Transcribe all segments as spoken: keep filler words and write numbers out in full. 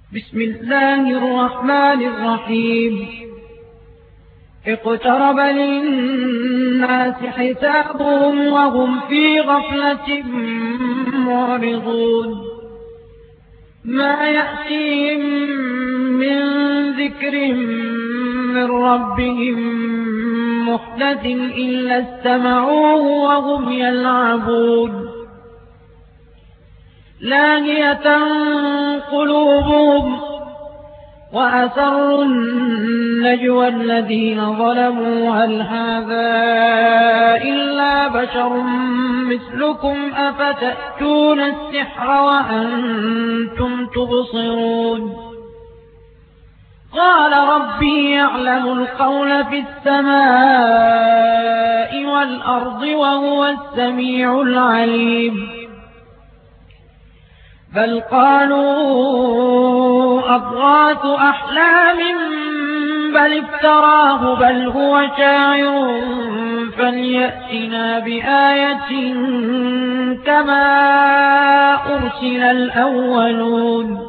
بسم الله الرحمن الرحيم اقترب للناس حسابهم وهم في غفلة معرضون ما يأتيهم من ذكر من ربهم محدث إلا استمعوه وهم يلعبون لاهية قلوبهم وأسروا النجوى الذين ظلموا هل هذا إلا بشر مثلكم أفتأتون السحر وأنتم تبصرون قال ربي يعلم القول في السماء والأرض وهو السميع العليم بل قالوا أضغاث أحلام بل افتراه بل هو شاعر فليأتنا بآية كما أرسل الأولون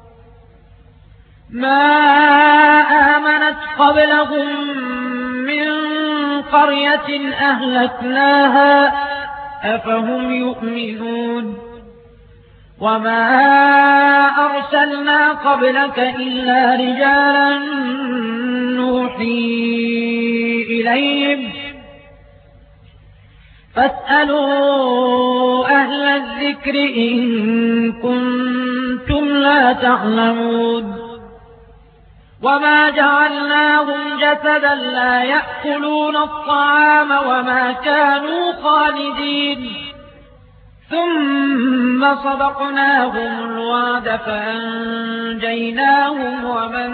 ما آمنت قبلهم من قرية أهلكناها أفهم يؤمنون وما أرسلنا قبلك إلا رجالا نوحي إليهم فاسألوا أهل الذكر إن كنتم لا تعلمون وما جعلناهم جسدا لا يأكلون الطعام وما كانوا خالدين ثم صدقناهم الوعد فأنجيناهم ومن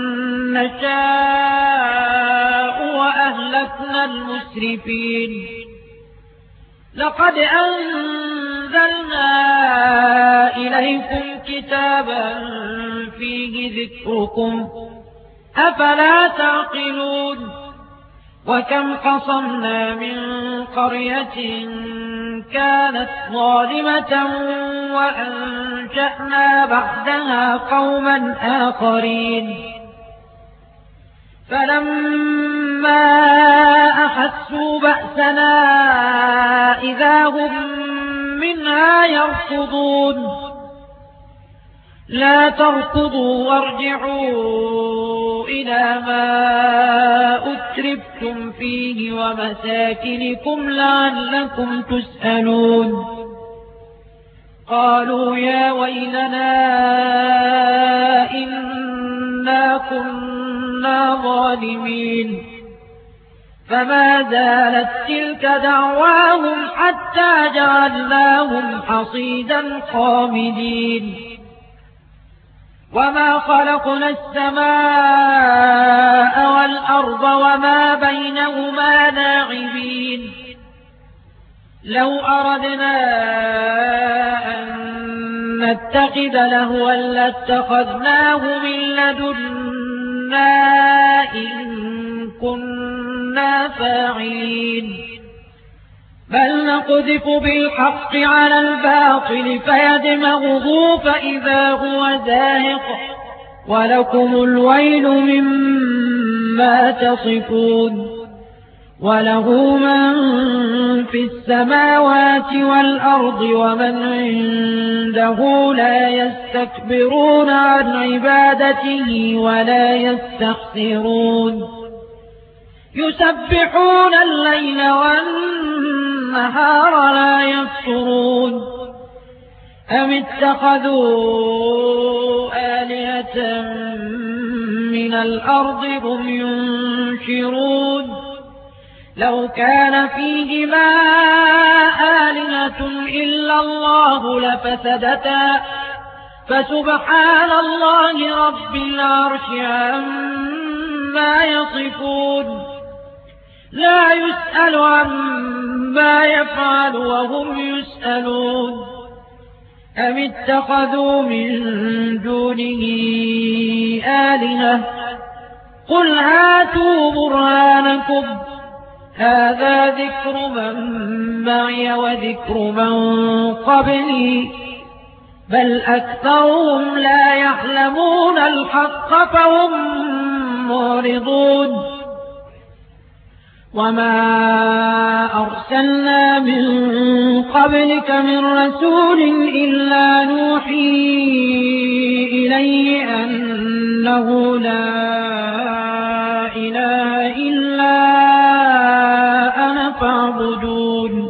نشاء وأهلكنا المسرفين لقد أنزلنا إليكم كتابا فيه ذكركم أفلا تعقلون وكم قصمنا من قرية كانت ظالمة وأنشأنا بعدها قوما آخرين فلما أحسوا بأسنا إذا هم منها يركضون لا تركضوا وارجعوا إلى ما أترفتم فيه ومساكنكم لعلكم تسألون قالوا يا ويلنا إنا كنا ظالمين فما زالت تلك دعواهم حتى جعلناهم حصيدا خامدين وما خلقنا السماء والأرض وما بينهما لاعبين لو أردنا أن نتخذ لهوا لاتخذناه من لدنا إن كنا فاعلين بل نقذف بالحق على الباطل فيدمغه فإذا هو زاهق ولكم الويل مما تصفون وله من في السماوات والأرض ومن عنده لا يستكبرون عن عبادته ولا يستحسرون يسبحون الليل والنهار لا يفترون أم اتخذوا آلهة من الأرض هم ينشرون لو كان فيهما آلهة إلا الله لفسدتا فسبحان الله رب العرش عما يصفون لا يسأل عما يفعل وهم يسألون أم اتخذوا من دونه آلهة قل هاتوا برهانكم هذا ذكر من معي وذكر من قبلي بل أكثرهم لا يعلمون الحق فهم معرضون وما أرسلنا من قبلك من رسول إلا نوحي إليه أنه لا إله إلا أنا فاعبدون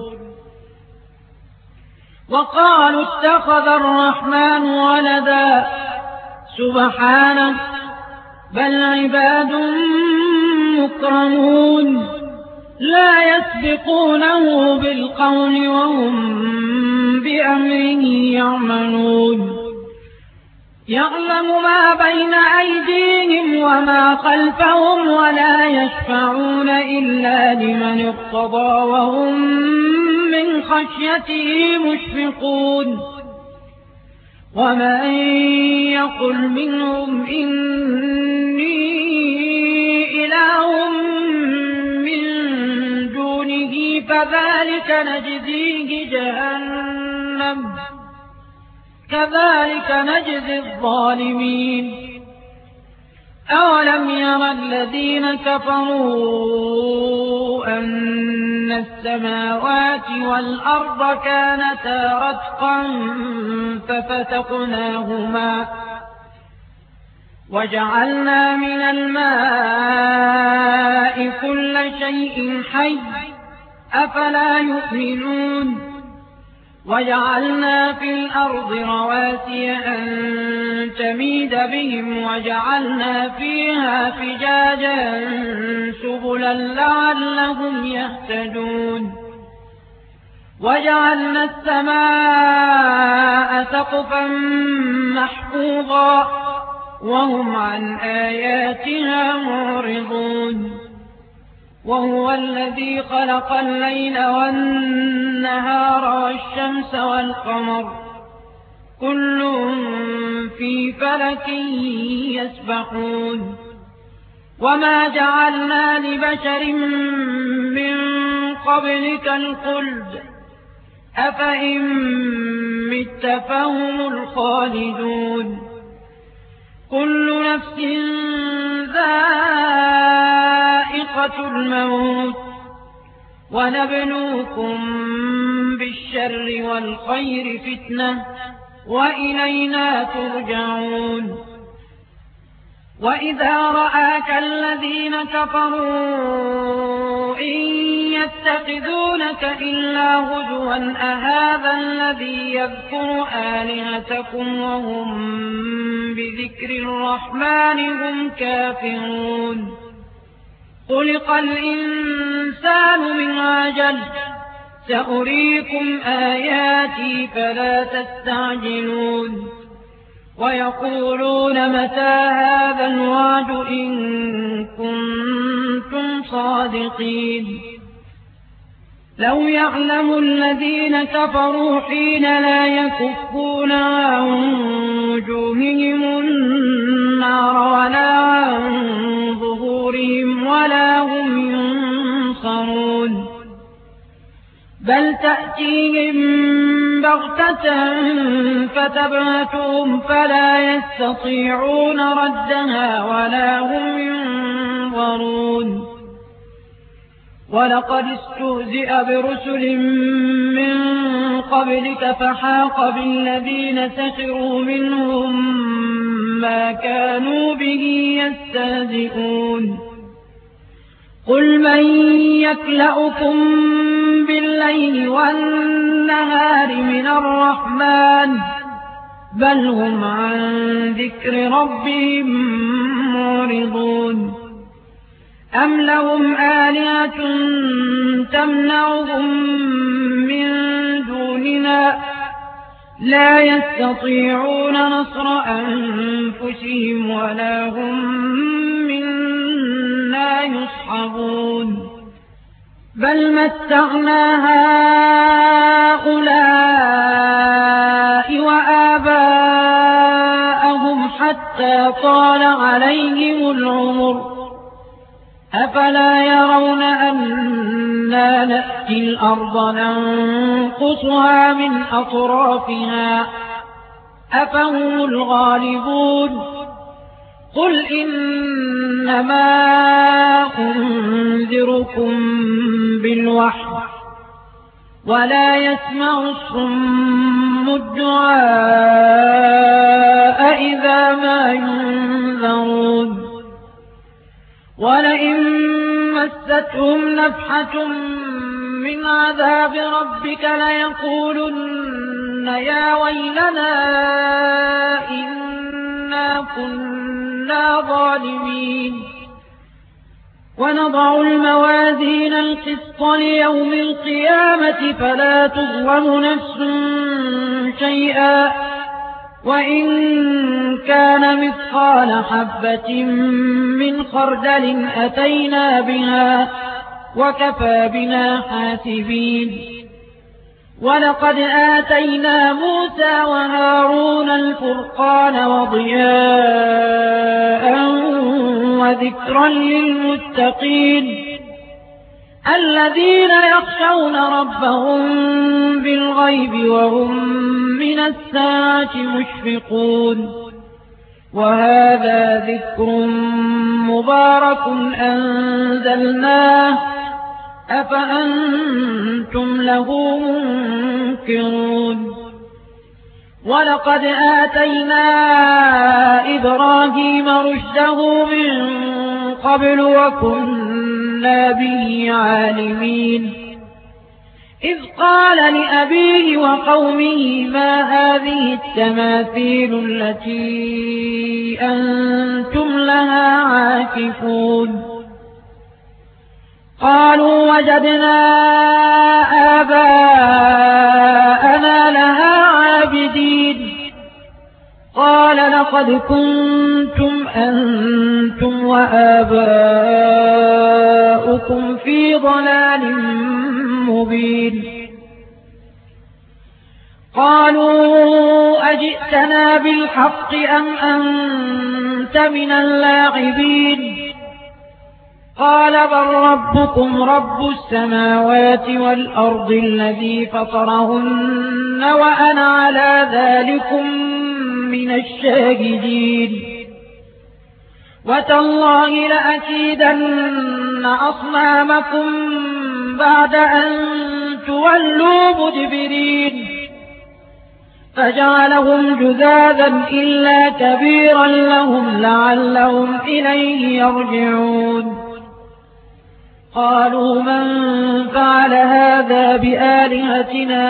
وقالوا اتخذ الرحمن ولدا سبحانه بل عباد مكرمون لا يسبقونه بالقول وهم بأمره يعملون يعلم ما بين أيديهم وما خلفهم ولا يشفعون إلا لمن ارتضى وهم من خشيته مشفقون ومن يقل منهم إني إله من دونه فذلك نجزيه جهنم كذلك نجزي الظالمين أولم ير الذين كفروا أن السماوات والأرض كانتا رتقا ففتقناهما وجعلنا من الماء كل شيء حي أفلا يؤمنون وجعلنا في الأرض رواسي أن تميد بهم وجعلنا فيها فجاجا سبلا لعلهم يهتدون وجعلنا السماء سقفا محفوظا وهم عن آياتها معرضون وهو الذي خلق الليل والنهار والشمس والقمر كل في فلك يسبحون وما جعلنا لبشر من قبلك الخلد أفإن مت فهم الخالدون كل نفس ذائقة الموت ونبلوكم بالشر والخير فتنة وإلينا ترجعون وإذا رآك الذين كفروا إن يتخذونك إلا هزوا أهذا الذي يذكر آلهتكم وهم بذكر الرحمن هم كافرون خلق الإنسان من عجل سأريكم آياتي فلا تستعجلون ويقولون متى هذا الوعد إن كنتم صادقين لو يعلم الذين كفروا حين لا يكفون عن وجوههم النار ولا عن ظهورهم ولا هم ينصرون بل تأتيهم بغتة فتبهتهم فلا يستطيعون ردها ولا هم ينظرون ولقد استهزئ برسل من قبلك فحاق بالذين سخروا منهم ما كانوا به يستهزئون قل من يكلؤكم بالليل والنهار من الرحمن بل هم عن ذكر ربهم معرضون أم لهم آلهة تمنعهم من دوننا لا يستطيعون نصر أنفسهم ولا هم منا يصحبون بل متعنا هؤلاء وآباءهم حتى طال عليهم العمر أفلا يرون أنا نأتي الأرض ننقصها من أطرافها أفهم الغالبون قل إنما أنذركم بالوحي ولا يسمع الصم الدعاء إذا ما ينذرون ولئن مستهم نفحة من عذاب ربك ليقولن يا ويلنا إنا كنا ظالمين ونضع الموازين القسط ليوم القيامة فلا تظلم نفس شيئا وإن كان مثقال حبة من خردل أتينا بها وكفى بنا حاسبين ولقد آتينا موسى وهارون الفرقان وضياء وذكرا للمتقين الذين يخشون ربهم بالغيب وهم من الساعة مشفقون وهذا ذكر مبارك أنزلناه أفأنتم له منكرون ولقد آتينا إبراهيم رشده من قبل وكنا به عالمين إذ قال لأبيه وقومه ما هذه التماثيل التي أنتم لها عاكفون قالوا وجدنا آباءنا لها عابدين قال لقد كنتم أنتم وآباؤكم في ضلال مبين قالوا أجئتنا بالحق أم أنت من اللاعبين قال بل ربكم رب السماوات والأرض الذي فطرهن وأنا على ذلكم من الشاهدين وتالله لأكيدن أصنامكم بعد أن تولوا مدبرين فجعلهم جذاذا إلا كبيرا لهم لعلهم إليه يرجعون قالوا من فعل هذا بآلهتنا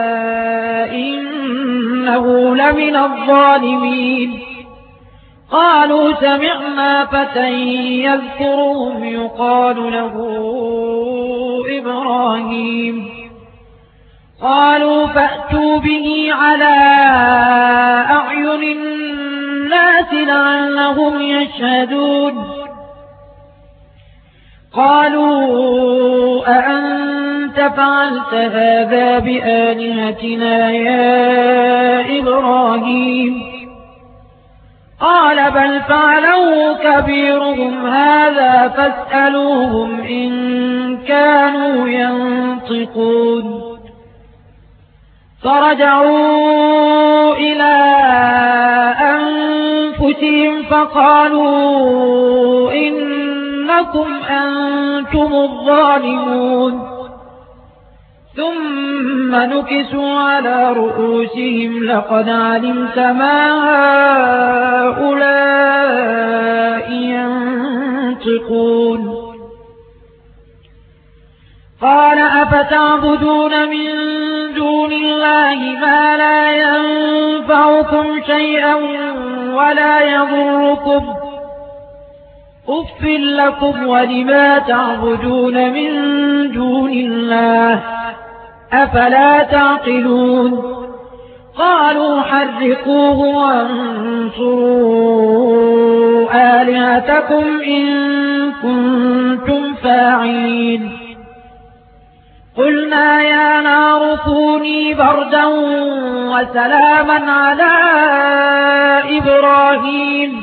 إنه لمن الظالمين قالوا سمعنا فتى يذكرهم يقال له إبراهيم قالوا فأتوا به على أعين الناس لعلهم يشهدون قالوا أأنت فعلت هذا بآلهتنا يا إبراهيم قال بل فعله كبيرهم هذا فاسألوهم إن كانوا ينطقون فرجعوا إلى أنفسهم فقالوا إنكم أنتم الظالمون ثم نكسوا على رؤوسهم لقد علمت ما هؤلاء ينطقون قال أفتعبدون من دون الله ما لا ينفعكم شيئا ولا يضركم أف لكم ولما تعبدون من دون الله أفلا تعقلون قالوا حرقوه وانصروا آلهتكم إن كنتم فاعلين قلنا يا نار كوني بردا وسلاما على إبراهيم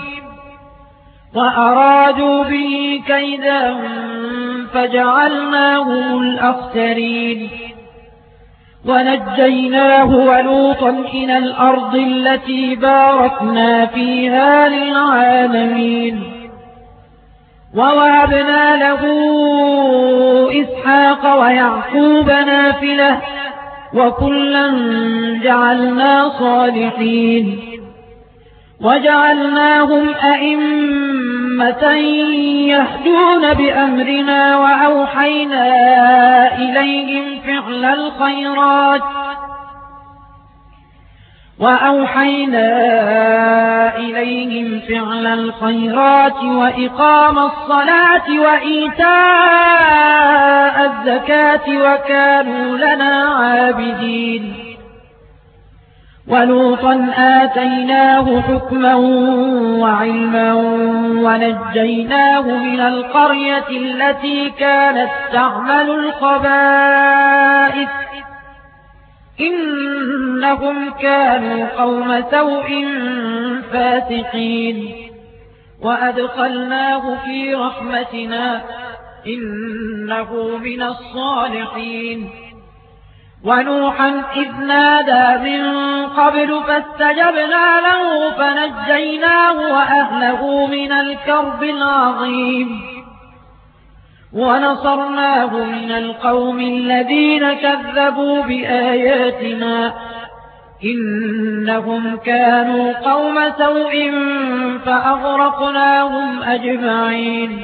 وأرادوا به كيدا فجعلناهم الأخسرين ونجيناه ولوطا إلى الأرض التي باركنا فيها للعالمين ووهبنا له إسحاق ويعقوب نافلة وكلا جعلنا صالحين وجعلناهم أئمة يهدون بأمرنا وأوحينا إليهم فعل الخيرات وأوحينا إليهم فعل الخيرات وإقام الصلاة وإيتاء الزكاة وكانوا لنا عابدين ولوطا آتيناه حكما وعلما ونجيناه من القرية التي كانت تعمل الخبائث إنهم كانوا قوم سوء فاسقين وأدخلناه في رحمتنا إنه من الصالحين ونوحا إذ نادى من قبل فاستجبنا له فنجيناه وأهله من الكرب العظيم ونصرناه من القوم الذين كذبوا بآياتنا إنهم كانوا قوم سوء فأغرقناهم أجمعين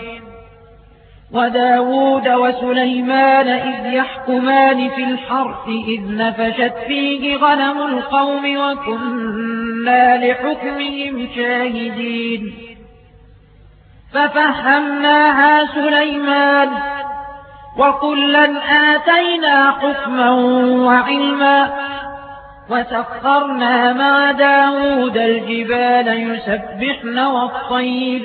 وداود وسليمان إذ يحكمان في الحرث إذ نفشت فيه غنم القوم وكنا لحكمهم شاهدين ففهمناها سليمان وكلا آتينا حكما وعلما وسخرنا مع داود الجبال يسبحن والطير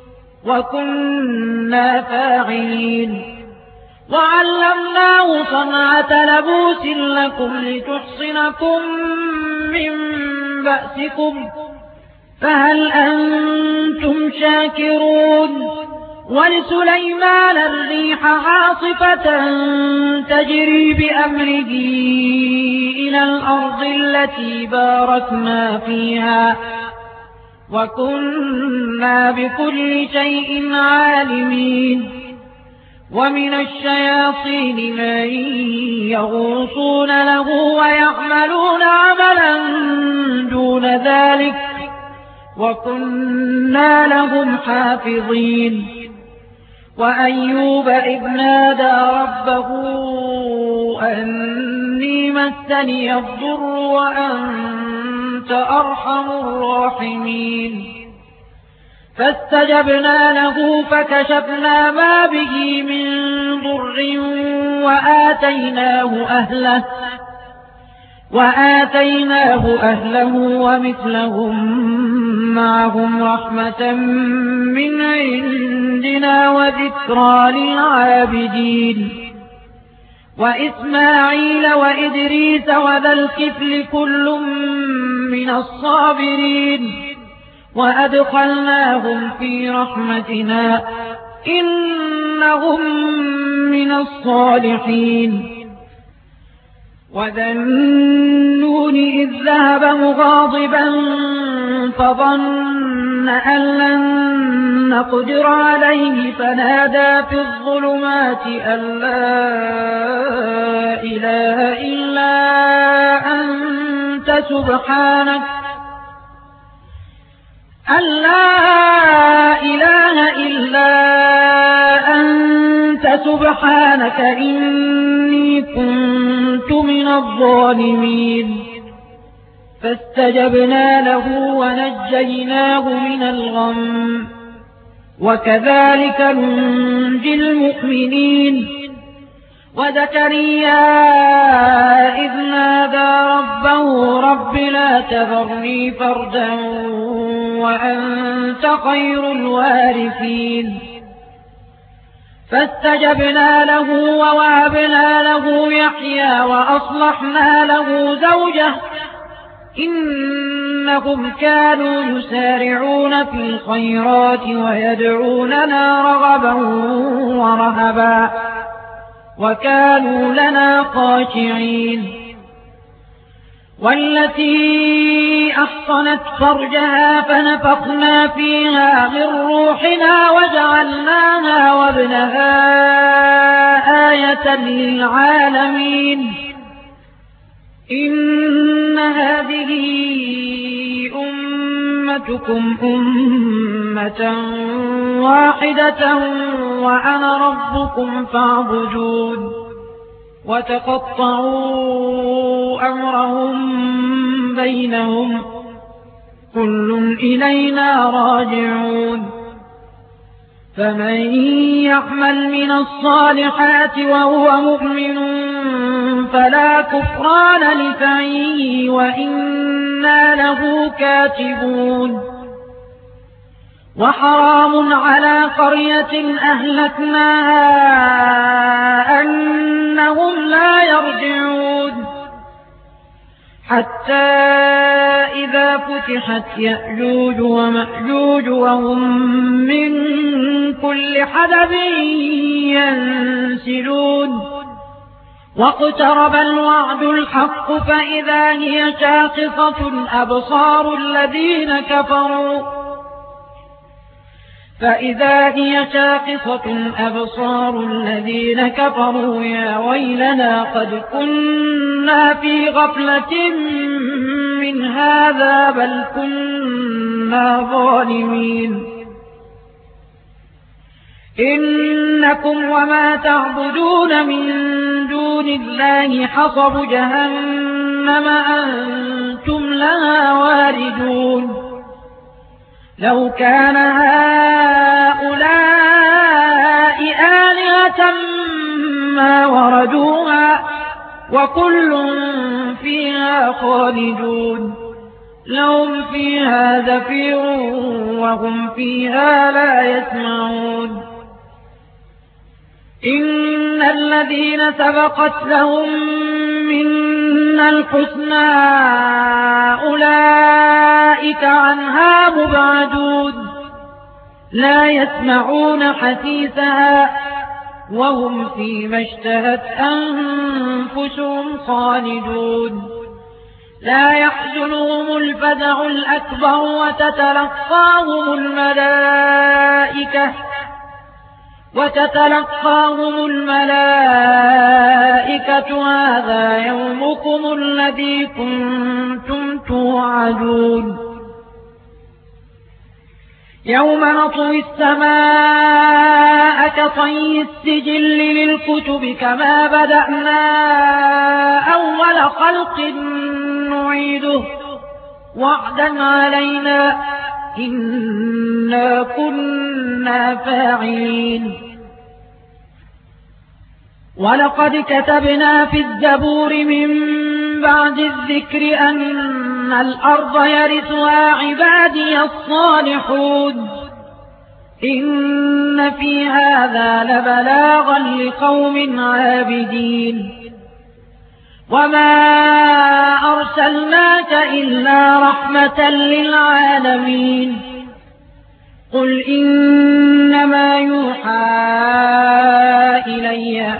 وكنا فاعلين وعلمناه صنعة لبوس لكم لتحصنكم من بأسكم فهل أنتم شاكرون ولسليمان الريح عاصفة تجري بأمره إلى الأرض التي باركنا فيها وكنا بكل شيء عالمين ومن الشياطين من يغوصون له ويعملون عملا دون ذلك وكنا لهم حافظين وأيوب إذ نادى ربه أني مسني الضر وأنت أرحم الراحمين فاستجبنا له فكشفنا ما به من ضر وآتيناه أهله وآتيناه أهله ومثلهم معهم رحمة من عندنا وذكرى للعابدين وإسماعيل وإدريس وذا الكفل كل من الصابرين وأدخلناهم في رحمتنا إنهم من الصالحين وذا النون إذ ذهب مغاضبا فظن أن لن نقدر عليه فنادى في الظلمات أن لا إله إلا أنت سبحانك أن لا إله إلا أنت سبحانك إني كنت من الظالمين فاستجبنا له ونجيناه من الغم وكذلك ننجي المؤمنين وزكريا إذ نادى ربه رب لا تذرني فردا وأنت خير الوارثين فاستجبنا له ووهبنا له يحيى وأصلحنا له زوجه إنهم كانوا يسارعون في الخيرات ويدعوننا رغبا ورهبا وكانوا لنا خاشعين والتي أحصنت فرجها فنفخنا فيها من روحنا وجعلناها وابنها آية للعالمين إن هذه أمتكم أمة واحدة وأنا ربكم فاعبدون وتقطعوا أمرهم بينهم كل إلينا راجعون فمن يعمل من الصالحات وهو مؤمن فلا كفران لسعيه وإنا له كاتبون وحرام على قرية أهلكناها أنهم لا يرجعون حتى إذا فتحت يأجوج ومأجوج وهم من كل حدب ينسلون واقترب الوعد الحق فإذا هي شاخصة أبصار الذين كفروا فإذا هي شاخصة أبصار الذين كفروا يا ويلنا قد كنا في غفلة من هذا بل كنا ظالمين إنكم وما تعبدون من دون الله حصب جهنم أنتم لها واردون لو كان هؤلاء آلهة ما وردوها وكل فيها خالدون لهم فيها زفير وهم فيها لا يسمعون إن الذين سبقت لهم منا الحسنى أولئك عنها مبعدون لا يسمعون حسيسها وهم فيما اشتهت أنفسهم خالدون لا يحزنهم الفزع الأكبر وتتلقاهم الملائكة وتتلقاهم الملائكة هذا يومكم الذي كنتم توعدون يوم نطوي السماء كطي السجل للكتب كما بدأنا أول خلق نعيده وعدا علينا إنا كنا فاعلين ولقد كتبنا في الزبور من بعد الذكر أن الأرض يرثها عبادي الصالحون إن في هذا لبلاغا لقوم عابدين وما أرسلناك إلا رحمة للعالمين قل إنما يوحى إلي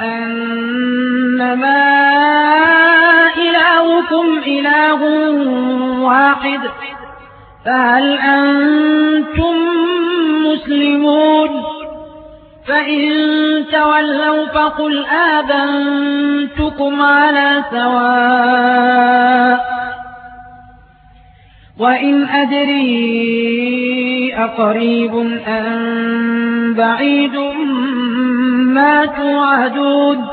أنما إلهكم إله واحد فهل أنتم مسلمون فإن تولوا فقل آذنتكم على سواء وإن أدري أقريب أم بعيد ما توعدون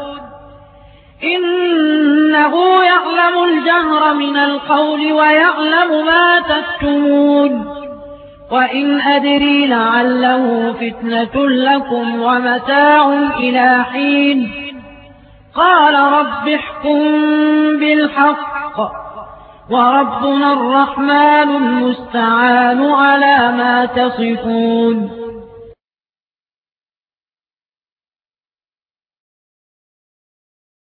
إنه يعلم الجهر من القول ويعلم ما تكتمون وإن أدري لعله فتنة لكم ومتاع إلى حين قال رب احكم بالحق وربنا الرحمن المستعان على ما تصفون